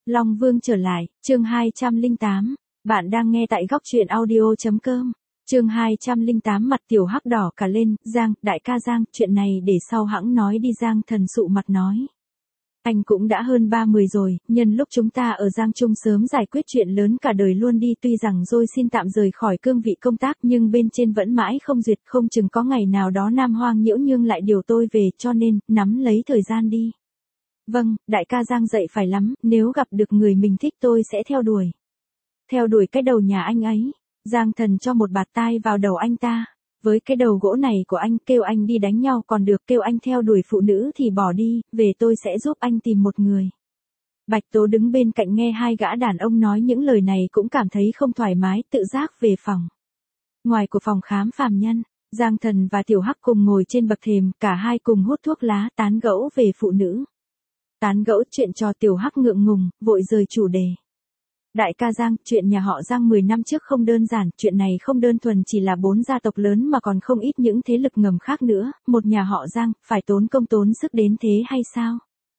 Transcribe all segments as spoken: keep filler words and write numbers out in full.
Long Vương trở lại, chương hai trăm lẻ tám. Bạn đang nghe tại góc truyện audio.com. Chương hai trăm lẻ tám mặt Tiểu Hắc đỏ cả lên, Giang, đại ca Giang, chuyện này để sau hẵng nói đi. Giang Thần sụ mặt nói. Anh cũng đã hơn ba mươi rồi, nhân lúc chúng ta ở Giang Trung sớm giải quyết chuyện lớn cả đời luôn đi. Tuy rằng rồi xin tạm rời khỏi cương vị công tác nhưng bên trên vẫn mãi không duyệt, không chừng có ngày nào đó Nam Hoang Nhiễu Nhương lại điều tôi về, cho nên, nắm lấy thời gian đi. Vâng, đại ca Giang dạy phải lắm, nếu gặp được người mình thích tôi sẽ theo đuổi. Theo đuổi cái đầu nhà anh ấy. Giang Thần cho một bạt tai vào đầu anh ta. Với cái đầu gỗ này của anh, kêu anh đi đánh nhau còn được, kêu anh theo đuổi phụ nữ thì bỏ đi, về tôi sẽ giúp anh tìm một người. Bạch Tố đứng bên cạnh nghe hai gã đàn ông nói những lời này cũng cảm thấy không thoải mái, tự giác về phòng. Ngoài của phòng khám phàm nhân, Giang Thần và Tiểu Hắc cùng ngồi trên bậc thềm, cả hai cùng hút thuốc lá tán gẫu về phụ nữ. Tán gẫu chuyện trò Tiểu Hắc ngượng ngùng, vội rời chủ đề. Đại ca Giang, chuyện nhà họ Giang mười năm trước không đơn giản, chuyện này không đơn thuần chỉ là bốn gia tộc lớn mà còn không ít những thế lực ngầm khác nữa, một nhà họ Giang, phải tốn công tốn sức đến thế hay sao?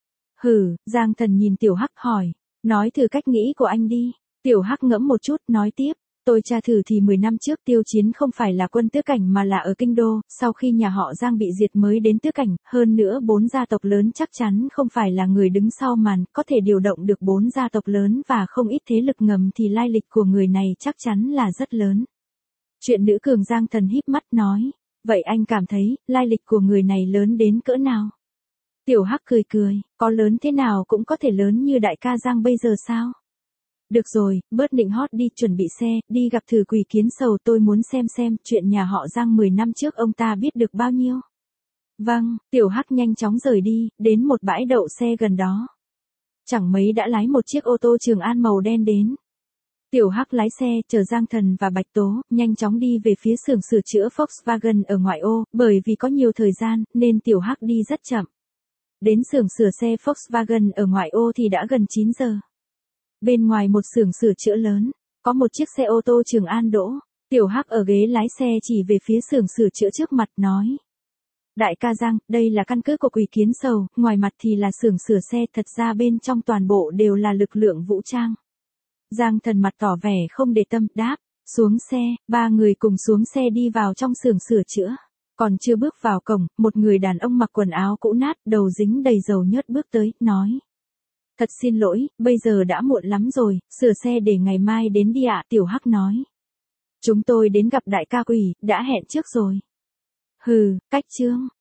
Hừ, Giang Thần nhìn Tiểu Hắc hỏi, nói thử cách nghĩ của anh đi. Tiểu Hắc ngẫm một chút, nói tiếp. Tôi tra thử thì mười năm trước Tiêu Chiến không phải là quân tước cảnh mà là ở kinh đô, sau khi nhà họ Giang bị diệt mới đến tước cảnh, hơn nữa bốn gia tộc lớn chắc chắn không phải là người đứng sau màn, có thể điều động được bốn gia tộc lớn và không ít thế lực ngầm thì lai lịch của người này chắc chắn là rất lớn. Chuyện nữ cường Giang Thần híp mắt nói, vậy anh cảm thấy, lai lịch của người này lớn đến cỡ nào? Tiểu Hắc cười cười, có lớn thế nào cũng có thể lớn như đại ca Giang bây giờ sao? Được rồi, bớt nịnh hót đi, chuẩn bị xe, đi gặp thử Quỷ Kiến Sầu, tôi muốn xem xem chuyện nhà họ Giang mười năm trước ông ta biết được bao nhiêu. Vâng, Tiểu Hắc nhanh chóng rời đi, đến một bãi đậu xe gần đó. Chẳng mấy đã lái một chiếc ô tô Trường An màu đen đến. Tiểu Hắc lái xe, chờ Giang Thần và Bạch Tố, nhanh chóng đi về phía xưởng sửa chữa Volkswagen ở ngoại ô, bởi vì có nhiều thời gian, nên Tiểu Hắc đi rất chậm. Đến xưởng sửa xe Volkswagen ở ngoại ô thì đã gần chín giờ. Bên ngoài một xưởng sửa chữa lớn, có một chiếc xe ô tô Trường An đỗ. Tiểu Hắc ở ghế lái xe chỉ về phía xưởng sửa chữa trước mặt nói. Đại ca Giang, đây là căn cứ của Quỷ Kiến Sầu, ngoài mặt thì là xưởng sửa xe, thật ra bên trong toàn bộ đều là lực lượng vũ trang. Giang Thần mặt tỏ vẻ không để tâm, đáp, xuống xe, ba người cùng xuống xe đi vào trong xưởng sửa chữa. Còn chưa bước vào cổng, một người đàn ông mặc quần áo cũ nát, đầu dính đầy dầu nhớt bước tới, nói. Thật xin lỗi, bây giờ đã muộn lắm rồi, sửa xe để ngày mai đến đi ạ. Tiểu Hắc nói. Chúng tôi đến gặp đại ca Quỷ, đã hẹn trước rồi. Hừ, cách chương.